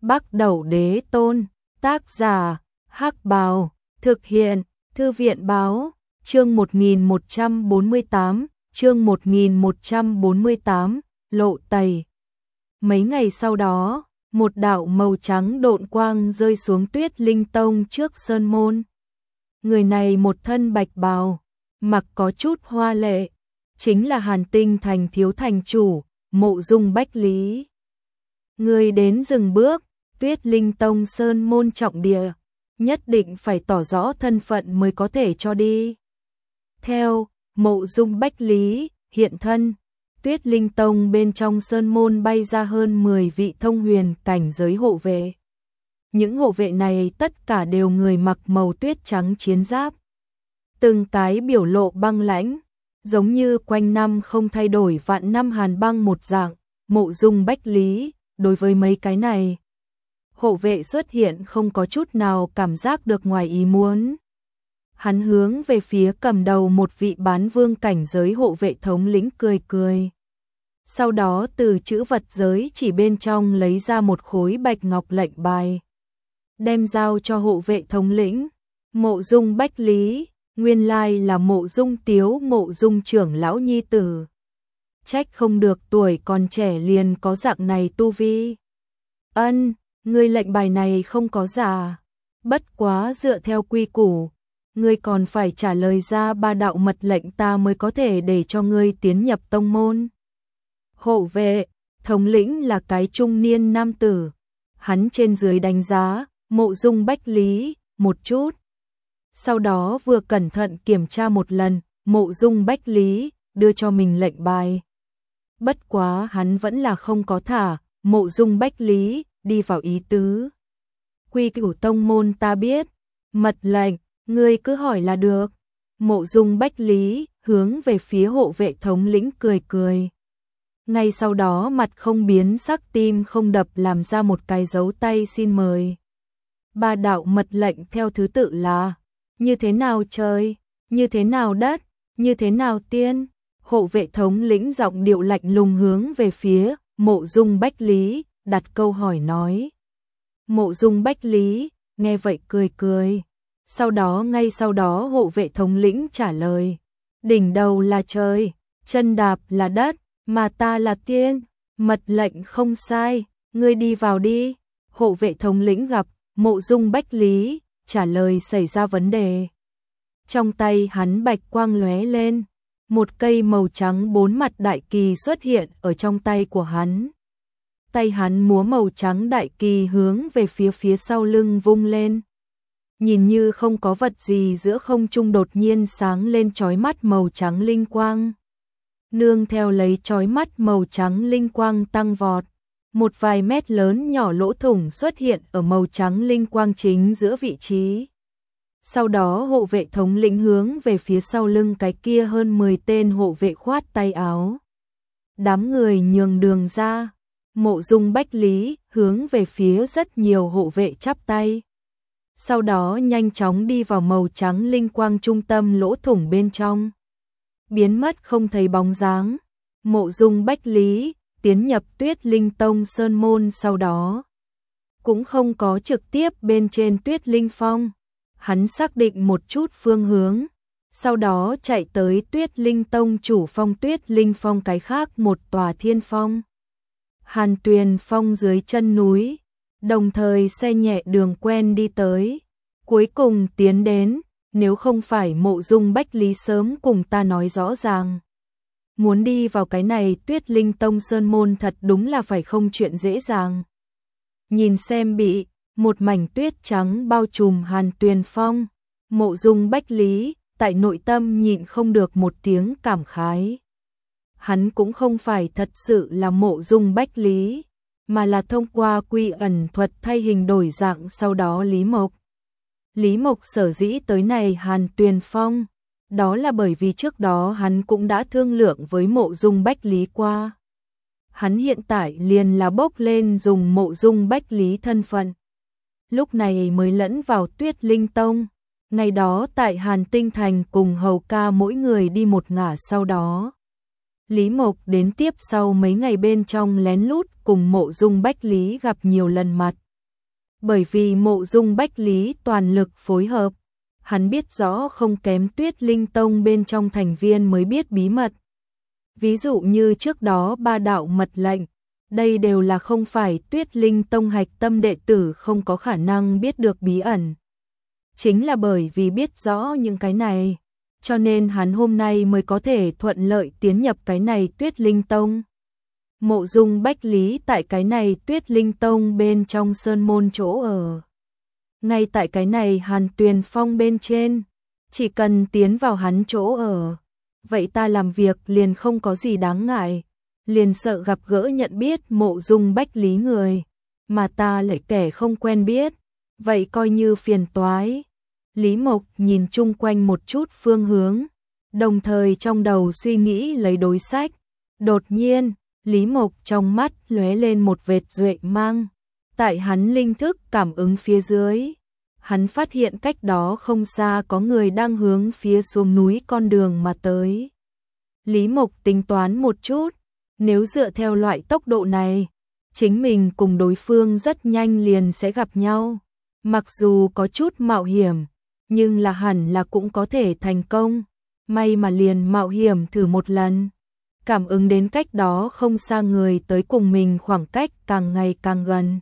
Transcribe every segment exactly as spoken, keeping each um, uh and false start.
Bắc Đẩu Đế Tôn, tác giả, Hắc Bào, thực hiện, Thư viện Báo, chương một nghìn một trăm bốn mươi tám, chương một nghìn một trăm bốn mươi tám, lộ tẩy. Mấy ngày sau đó, một đạo màu trắng độn quang rơi xuống Tuyết Linh Tông trước sơn môn. Người này một thân bạch bào, mặc có chút hoa lệ, chính là Hàn Tinh Thành thiếu thành chủ, Mộ Dung Bách Lý. Người đến dừng bước, Tuyết Linh Tông sơn môn trọng địa, nhất định phải tỏ rõ thân phận mới có thể cho đi. Theo Mộ Dung Bách Lý hiện thân, Tuyết Linh Tông bên trong sơn môn bay ra hơn mười vị thông huyền cảnh giới hộ vệ. Những hộ vệ này tất cả đều người mặc màu tuyết trắng chiến giáp. Từng cái biểu lộ băng lãnh, giống như quanh năm không thay đổi vạn năm hàn băng một dạng. Mộ Dung Bách Lý, đối với mấy cái này, hộ vệ xuất hiện không có chút nào cảm giác được ngoài ý muốn. Hắn hướng về phía cầm đầu một vị bán vương cảnh giới hộ vệ thống lĩnh cười cười. Sau đó từ chữ vật giới chỉ bên trong lấy ra một khối bạch ngọc lệnh bài, đem giao cho hộ vệ thống lĩnh. Mộ Dung Bách Lý, nguyên lai là Mộ Dung Tiếu, Mộ Dung trưởng lão nhi tử. Trách không được tuổi còn trẻ liền có dạng này tu vi. Ân, ngươi lệnh bài này không có giả, bất quá dựa theo quy củ, ngươi còn phải trả lời ra ba đạo mật lệnh ta mới có thể để cho ngươi tiến nhập tông môn. Hộ vệ thống lĩnh là cái trung niên nam tử, hắn trên dưới đánh giá Mộ Dung Bách Lý một chút, sau đó vừa cẩn thận kiểm tra một lần. Mộ Dung Bách Lý đưa cho mình lệnh bài, bất quá hắn vẫn là không có thả Mộ Dung Bách Lý đi vào ý tứ. Quy củ tông môn ta biết, mật lệnh ngươi cứ hỏi là được. Mộ Dung Bách Lý hướng về phía hộ vệ thống lĩnh cười cười. Ngay sau đó mặt không biến sắc tim không đập làm ra một cái dấu tay xin mời. Ba đạo mật lệnh theo thứ tự là: như thế nào trời, như thế nào đất, như thế nào tiên. Hộ vệ thống lĩnh giọng điệu lạnh lùng hướng về phía Mộ Dung Bách Lý đặt câu hỏi nói. Mộ Dung Bách Lý nghe vậy cười cười. Sau đó ngay sau đó hộ vệ thống lĩnh trả lời: đỉnh đầu là trời, chân đạp là đất, mà ta là tiên. Mật lệnh không sai, ngươi đi vào đi. Hộ vệ thống lĩnh gặp Mộ Dung Bách Lý trả lời xảy ra vấn đề. Trong tay hắn bạch quang lóe lên, một cây màu trắng bốn mặt đại kỳ xuất hiện ở trong tay của hắn. Tay hắn múa màu trắng đại kỳ hướng về phía phía sau lưng vung lên. Nhìn như không có vật gì, giữa không trung đột nhiên sáng lên chói mắt màu trắng linh quang. Nương theo lấy chói mắt màu trắng linh quang tăng vọt, một vài mét lớn nhỏ lỗ thủng xuất hiện ở màu trắng linh quang chính giữa vị trí. Sau đó hộ vệ thống lĩnh hướng về phía sau lưng cái kia hơn mười tên hộ vệ khoát tay áo. Đám người nhường đường ra. Mộ Dung Bách Lý hướng về phía rất nhiều hộ vệ chắp tay. Sau đó nhanh chóng đi vào màu trắng linh quang trung tâm lỗ thủng bên trong, biến mất không thấy bóng dáng. Mộ Dung Bách Lý tiến nhập Tuyết Linh Tông sơn môn, sau đó cũng không có trực tiếp bên trên Tuyết Linh Phong. Hắn xác định một chút phương hướng, sau đó chạy tới Tuyết Linh Tông chủ phong Tuyết Linh Phong cái khác một tòa thiên phong, Hàn Tuyền Phong dưới chân núi, đồng thời xe nhẹ đường quen đi tới. Cuối cùng tiến đến, nếu không phải Mộ Dung Bách Lý sớm cùng ta nói rõ ràng, muốn đi vào cái này Tuyết Linh Tông sơn môn thật đúng là phải không chuyện dễ dàng. Nhìn xem bị một mảnh tuyết trắng bao trùm Hàn Tuyền Phong, Mộ Dung Bách Lý tại nội tâm nhịn không được một tiếng cảm khái. Hắn cũng không phải thật sự là Mộ Dung Bách Lý, mà là thông qua quy ẩn thuật thay hình đổi dạng sau đó Lý Mộc. Lý Mộc sở dĩ tới này Hàn Tuyền Phong, đó là bởi vì trước đó hắn cũng đã thương lượng với Mộ Dung Bách Lý qua. Hắn hiện tại liền là bốc lên dùng Mộ Dung Bách Lý thân phận, lúc này mới lẫn vào Tuyết Linh Tông. Ngày đó tại Hàn Tinh Thành cùng hầu ca mỗi người đi một ngả, sau đó Lý Mộc đến tiếp sau mấy ngày bên trong lén lút cùng Mộ Dung Bách Lý gặp nhiều lần mặt, Bởi vì Mộ Dung Bách Lý toàn lực phối hợp, hắn biết rõ không kém Tuyết Linh Tông bên trong thành viên mới biết bí mật. Ví dụ như trước đó ba đạo mật lệnh, đây đều là không phải Tuyết Linh Tông hạch tâm đệ tử không có khả năng biết được bí ẩn. Chính là bởi vì biết rõ những cái này, cho nên hắn hôm nay mới có thể thuận lợi tiến nhập cái này Tuyết Linh Tông. Mộ Dung Bách Lý tại cái này Tuyết Linh Tông bên trong sơn môn chỗ ở. Ngay tại cái này Hàn Tuyền Phong bên trên, chỉ cần tiến vào hắn chỗ ở, vậy ta làm việc liền không có gì đáng ngại, liền sợ gặp gỡ nhận biết Mộ Dung Bách Lý người, mà ta lại kẻ không quen biết, vậy coi như phiền toái. Lý Mộc nhìn chung quanh một chút phương hướng, đồng thời trong đầu suy nghĩ lấy đối sách. Đột nhiên, Lý Mộc trong mắt lóe lên một vệt duệ mang. Tại hắn linh thức cảm ứng phía dưới, hắn phát hiện cách đó không xa có người đang hướng phía xuống núi con đường mà tới. Lý Mộc tính toán một chút, nếu dựa theo loại tốc độ này, chính mình cùng đối phương rất nhanh liền sẽ gặp nhau. Mặc dù có chút mạo hiểm, nhưng là hẳn là cũng có thể thành công. May mà liền mạo hiểm thử một lần. Cảm ứng đến cách đó không xa người tới cùng mình khoảng cách càng ngày càng gần.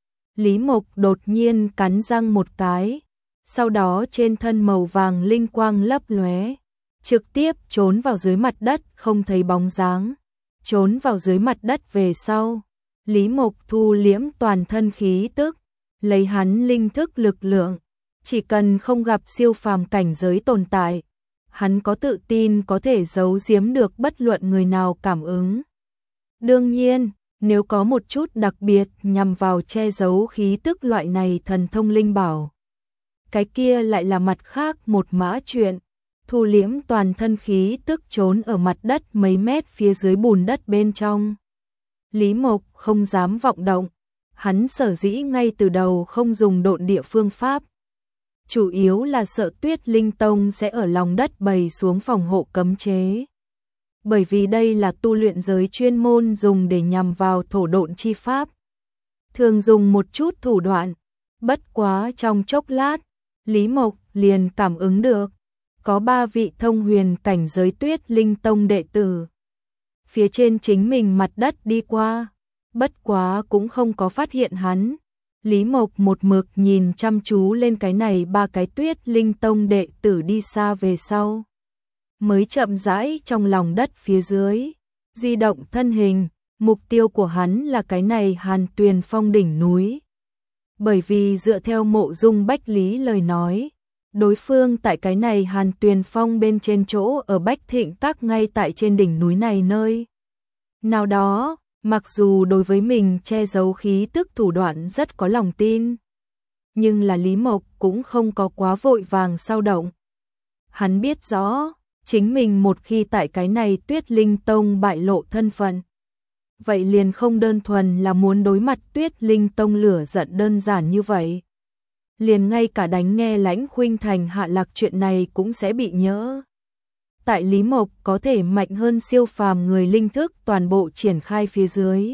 Lý Mộc đột nhiên cắn răng một cái, sau đó trên thân màu vàng linh quang lấp lóe, trực tiếp trốn vào dưới mặt đất không thấy bóng dáng. Trốn vào dưới mặt đất về sau, Lý Mộc thu liễm toàn thân khí tức, lấy hắn linh thức lực lượng, chỉ cần không gặp siêu phàm cảnh giới tồn tại, hắn có tự tin có thể giấu giếm được bất luận người nào cảm ứng. Đương nhiên, nếu có một chút đặc biệt nhằm vào che giấu khí tức loại này thần thông linh bảo, cái kia lại là mặt khác một mã chuyện. Thu liễm toàn thân khí tức trốn ở mặt đất mấy mét phía dưới bùn đất bên trong. Lý Mộc không dám vọng động, hắn sở dĩ ngay từ đầu không dùng độn địa phương pháp. Chủ yếu là sợ Tuyết Linh Tông sẽ ở lòng đất bày xuống phòng hộ cấm chế. Bởi vì đây là tu luyện giới chuyên môn dùng để nhằm vào thổ độn chi pháp. Thường dùng một chút thủ đoạn, bất quá trong chốc lát, Lý Mộc liền cảm ứng được. Có ba vị thông huyền cảnh giới Tuyết Linh Tông đệ tử. Phía trên chính mình mặt đất đi qua, bất quá cũng không có phát hiện hắn. Lý Mộc một mực nhìn chăm chú lên cái này ba cái Tuyết Linh Tông đệ tử đi xa về sau. Mới chậm rãi trong lòng đất phía dưới, di động thân hình, mục tiêu của hắn là cái này Hàn Tuyền Phong đỉnh núi. Bởi vì dựa theo Mộ Dung Bách Lý lời nói, đối phương tại cái này Hàn Tuyền Phong bên trên chỗ ở Bách Thịnh Các ngay tại trên đỉnh núi này nơi. Nào đó, mặc dù đối với mình che giấu khí tức thủ đoạn rất có lòng tin, nhưng là Lý Mộc cũng không có quá vội vàng sao động. Hắn biết rõ, chính mình một khi tại cái này Tuyết Linh Tông bại lộ thân phận, vậy liền không đơn thuần là muốn đối mặt Tuyết Linh Tông lửa giận đơn giản như vậy. Liền ngay cả đánh nghe Lãnh Khuynh Thành hạ lạc chuyện này cũng sẽ bị nhỡ. Tại Lý Mộc có thể mạnh hơn siêu phàm người linh thức toàn bộ triển khai phía dưới.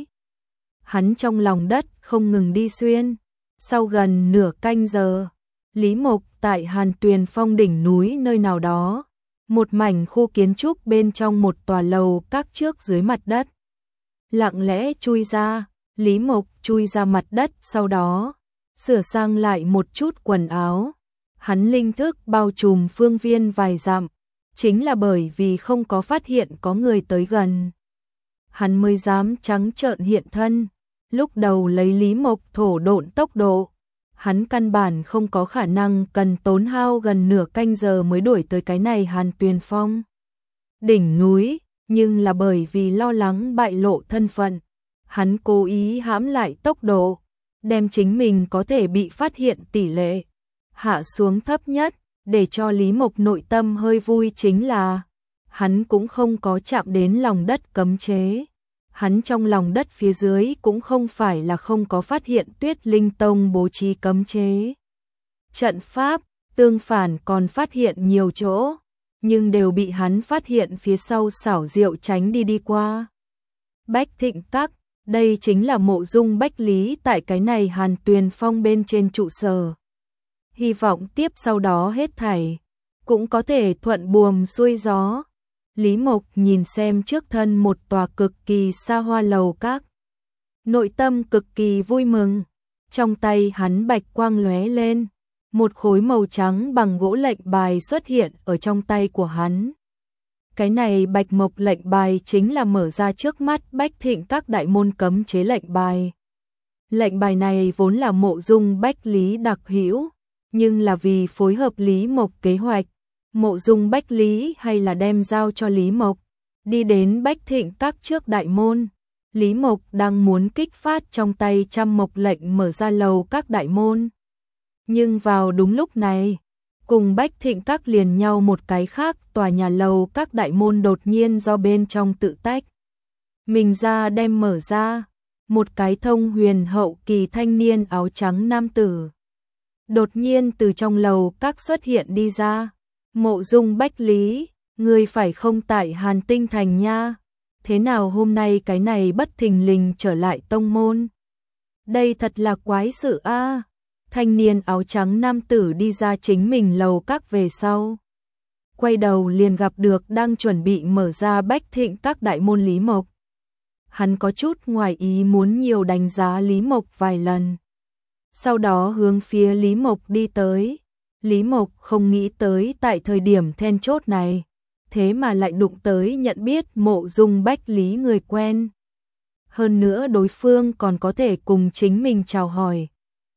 Hắn trong lòng đất không ngừng đi xuyên. Sau gần nửa canh giờ, Lý Mộc tại Hàn Tuyền Phong đỉnh núi nơi nào đó, một mảnh khu kiến trúc bên trong một tòa lầu các trước dưới mặt đất. Lặng lẽ chui ra, Lý Mộc chui ra mặt đất sau đó sửa sang lại một chút quần áo. Hắn linh thức bao trùm phương viên vài dặm, chính là bởi vì không có phát hiện có người tới gần. Hắn mới dám trắng trợn hiện thân. Lúc đầu lấy Lý Mộc thổ độn tốc độ, hắn căn bản không có khả năng cần tốn hao gần nửa canh giờ mới đuổi tới cái này Hàn Tuyền Phong đỉnh núi, nhưng là bởi vì lo lắng bại lộ thân phận, hắn cố ý hãm lại tốc độ, đem chính mình có thể bị phát hiện tỷ lệ hạ xuống thấp nhất, để cho Lý Mộc nội tâm hơi vui chính là hắn cũng không có chạm đến lòng đất cấm chế. Hắn trong lòng đất phía dưới cũng không phải là không có phát hiện Tuyết Linh Tông bố trí cấm chế trận pháp, tương phản còn phát hiện nhiều chỗ, nhưng đều bị hắn phát hiện phía sau xảo diệu tránh đi đi qua. Bách Thịnh Các, Đây chính là mộ dung Bách Lý tại cái này Hàn Tuyền Phong bên trên trụ sở. Hy vọng tiếp sau đó hết thảy cũng có thể thuận buồm xuôi gió. Lý Mộc nhìn xem trước thân một tòa cực kỳ xa hoa lầu các. Nội tâm cực kỳ vui mừng. Trong tay hắn bạch quang lóe lên. Một khối màu trắng bằng gỗ lệnh bài xuất hiện ở trong tay của hắn. Cái này bạch mộc lệnh bài chính là mở ra trước mắt Bách Thịnh các đại môn cấm chế lệnh bài. Lệnh bài này vốn là mộ dung Bách Lý đặc hữu, nhưng là vì phối hợp Lý Mộc kế hoạch, mộ dung Bách Lý hay là đem giao cho Lý Mộc, đi đến Bách Thịnh các trước đại môn. Lý Mộc đang muốn kích phát trong tay trăm mộc lệnh mở ra lầu các đại môn. Nhưng vào đúng lúc này, cùng Bách Thịnh các liền nhau một cái khác tòa nhà lầu các đại môn đột nhiên do bên trong tự tách. Mình ra đem mở ra, một cái thông huyền hậu kỳ thanh niên áo trắng nam tử. Đột nhiên từ trong lầu các xuất hiện đi ra. Mộ dung Bách Lý, người phải không tại Hàn Tinh Thành nha. Thế nào hôm nay cái này bất thình lình trở lại tông môn? Đây thật là quái sự a. À. Thanh niên áo trắng nam tử đi ra chính mình lầu các về sau. Quay đầu liền gặp được đang chuẩn bị mở ra Bách Thịnh các đại môn Lý Mộc. Hắn có chút ngoài ý muốn nhiều đánh giá Lý Mộc vài lần. Sau đó hướng phía Lý Mộc đi tới. Lý Mộc không nghĩ tới tại thời điểm then chốt này, thế mà lại đụng tới nhận biết mộ dung Bách Lý người quen. Hơn nữa đối phương còn có thể cùng chính mình chào hỏi.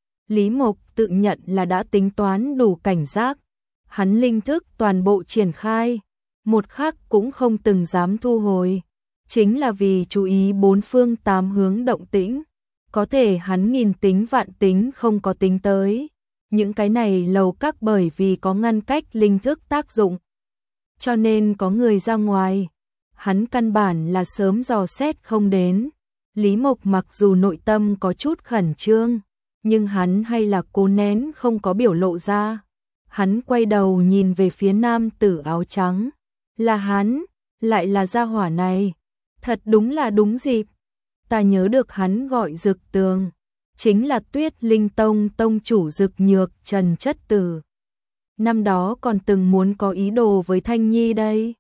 Lý Mộc tự nhận là đã tính toán đủ cảnh giác. Hắn linh thức toàn bộ triển khai, một khắc cũng không từng dám thu hồi. Chính là vì chú ý bốn phương tám hướng động tĩnh. Có thể hắn nghìn tính vạn tính không có tính tới. Những cái này lầu các bởi vì có ngăn cách linh thức tác dụng. Cho nên có người ra ngoài. Hắn căn bản là sớm dò xét không đến. Lý Mộc mặc dù nội tâm có chút khẩn trương, nhưng hắn hay là cố nén không có biểu lộ ra. Hắn quay đầu nhìn về phía nam tử áo trắng. Là hắn, lại là gia hỏa này. Thật đúng là đúng dịp. Ta nhớ được hắn gọi Dực Tường, chính là Tuyết Linh Tông tông chủ Dực Nhược Trần Chất Tử. Năm đó còn từng muốn có ý đồ với Thanh Nhi đây.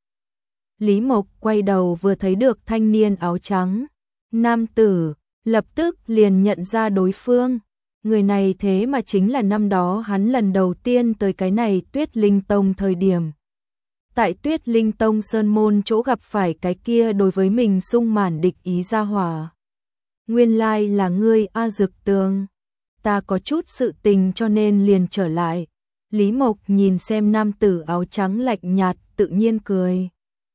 Lý Mộc quay đầu vừa thấy được thanh niên áo trắng. Nam tử, lập tức liền nhận ra đối phương. Người này thế mà chính là năm đó hắn lần đầu tiên tới cái này Tuyết Linh Tông thời điểm. Tại Tuyết Linh Tông Sơn Môn chỗ gặp phải cái kia đối với mình sung mãn địch ý gia hỏa. Nguyên lai là ngươi A Dực Tường. Ta có chút sự tình cho nên liền trở lại. Lý Mộc nhìn xem nam tử áo trắng lạnh nhạt tự nhiên cười.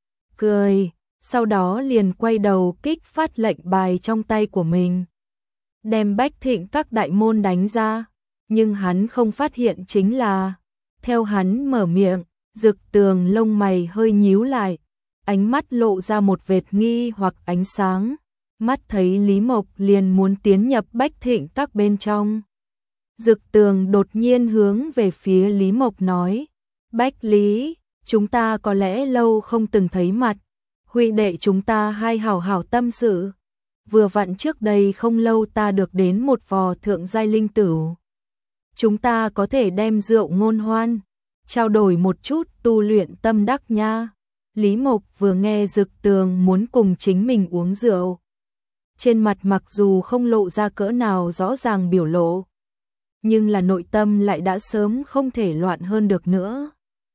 Cười, sau đó liền quay đầu kích phát lệnh bài trong tay của mình. Đem Bách Thịnh các đại môn đánh ra. Nhưng hắn không phát hiện chính là, theo hắn mở miệng, Dực Tường lông mày hơi nhíu lại, ánh mắt lộ ra một vệt nghi hoặc ánh sáng. Mắt thấy Lý Mộc liền muốn tiến nhập Bách Thịnh các bên trong. Dực Tường đột nhiên hướng về phía Lý Mộc nói, Bách Lý, chúng ta có lẽ lâu không từng thấy mặt, huynh đệ chúng ta hai hảo hảo tâm sự. Vừa vặn trước đây không lâu ta được đến một vò thượng giai linh tửu. Chúng ta có thể đem rượu ngôn hoan, trao đổi một chút tu luyện tâm đắc nha. Lý Mộc vừa nghe Dực Tường muốn cùng chính mình uống rượu. Trên mặt mặc dù không lộ ra cỡ nào rõ ràng biểu lộ, nhưng là nội tâm lại đã sớm không thể loạn hơn được nữa.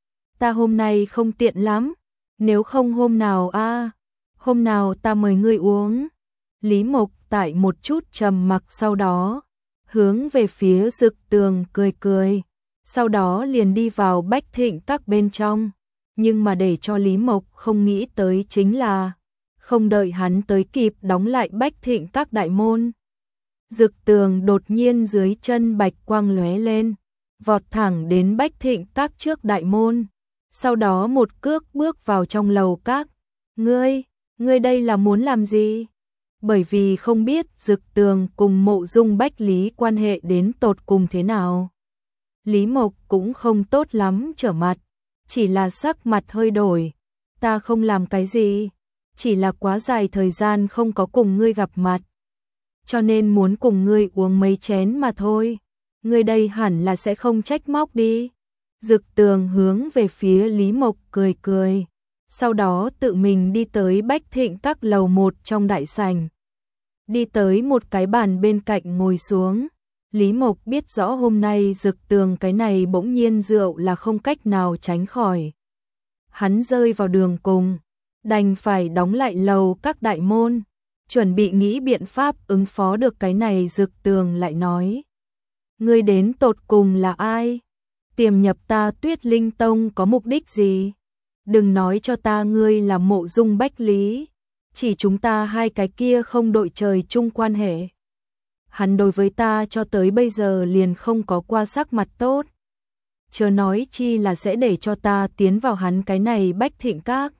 Ta hôm nay không tiện lắm, nếu không hôm nào a, à, hôm nào ta mời ngươi uống. Lý Mộc tại một chút trầm mặc sau đó, hướng về phía Dực Tường cười cười, sau đó liền đi vào Bách Thịnh các bên trong. Nhưng mà để cho Lý Mộc không nghĩ tới chính là, không đợi hắn tới kịp đóng lại Bách Thịnh các đại môn, Dực Tường đột nhiên dưới chân bạch quang lóe lên, vọt thẳng đến Bách Thịnh các trước đại môn, sau đó một cước bước vào trong lầu các. Ngươi, ngươi đây là muốn làm gì? Bởi vì không biết Dực Tường cùng mộ dung Bách Lý quan hệ đến tột cùng thế nào. Lý Mộc cũng không tốt lắm trở mặt, chỉ là sắc mặt hơi đổi. Ta không làm cái gì, chỉ là quá dài thời gian không có cùng ngươi gặp mặt, cho nên muốn cùng ngươi uống mấy chén mà thôi. Ngươi đây hẳn là sẽ không trách móc đi. Dực Tường hướng về phía Lý Mộc cười cười, sau đó tự mình đi tới Bách Thịnh Các lầu một trong đại sảnh. Đi tới một cái bàn bên cạnh ngồi xuống. Lý Mộc biết rõ hôm nay Dực Tường cái này bỗng nhiên rượu là không cách nào tránh khỏi. Hắn rơi vào đường cùng, đành phải đóng lại lầu các đại môn, chuẩn bị nghĩ biện pháp ứng phó được cái này. Dực Tường lại nói: ngươi đến tột cùng là ai? Tiềm nhập ta Tuyết Linh Tông có mục đích gì? Đừng nói cho ta ngươi là Mộ Dung Bách Lý, chỉ chúng ta hai cái kia không đội trời chung quan hệ. Hắn đối với ta cho tới bây giờ liền không có qua sắc mặt tốt, chớ nói chi là sẽ để cho ta tiến vào hắn cái này Bách Thịnh Các.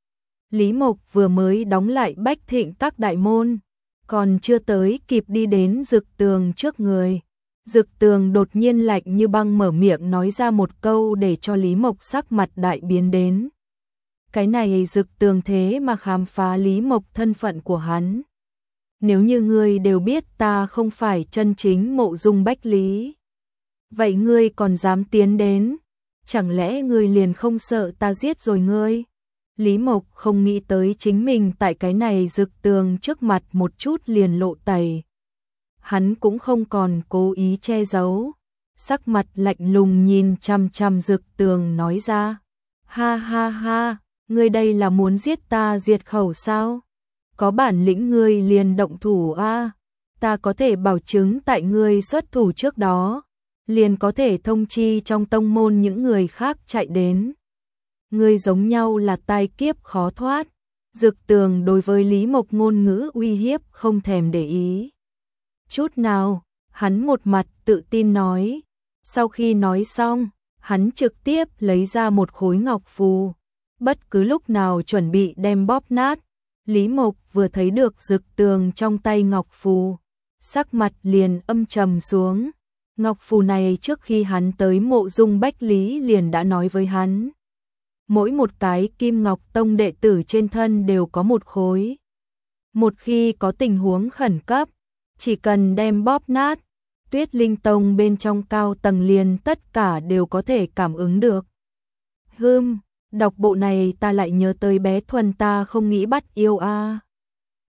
Lý Mộc vừa mới đóng lại Bách Thịnh Các đại môn, còn chưa tới kịp đi đến Dực Tường trước người, Dực Tường đột nhiên lạnh như băng mở miệng nói ra một câu để cho Lý Mộc sắc mặt đại biến đến. Cái này Dực Tường thế mà khám phá Lý Mộc thân phận của hắn. Nếu như ngươi đều biết ta không phải chân chính Mộ Dung Bách Lý, vậy ngươi còn dám tiến đến? Chẳng lẽ ngươi liền không sợ ta giết rồi ngươi? Lý Mộc không nghĩ tới chính mình tại cái này Dực Tường trước mặt một chút liền lộ tẩy. Hắn cũng không còn cố ý che giấu, sắc mặt lạnh lùng nhìn chằm chằm Dực Tường nói ra: ha ha ha, ngươi đây là muốn giết ta diệt khẩu sao? Có bản lĩnh ngươi liền động thủ a, ta có thể bảo chứng tại ngươi xuất thủ trước đó, liền có thể thông chi trong tông môn những người khác chạy đến. Ngươi giống nhau là tai kiếp khó thoát. Dực Tường đối với Lý Mộc ngôn ngữ uy hiếp không thèm để ý chút nào, hắn một mặt tự tin nói. Sau khi nói xong, hắn trực tiếp lấy ra một khối ngọc phù, bất cứ lúc nào chuẩn bị đem bóp nát. Lý Mộc vừa thấy được Dực Tường trong tay ngọc phù, sắc mặt liền âm trầm xuống. Ngọc phù này trước khi hắn tới Mộ Dung Bách Lý liền đã nói với hắn, mỗi một cái Kim Ngọc Tông đệ tử trên thân đều có một khối. Một khi có tình huống khẩn cấp, chỉ cần đem bóp nát, Tuyết Linh Tông bên trong cao tầng liền tất cả đều có thể cảm ứng được. Hừm, đọc bộ này ta lại nhớ tới bé Thuần ta không nghĩ bắt yêu a.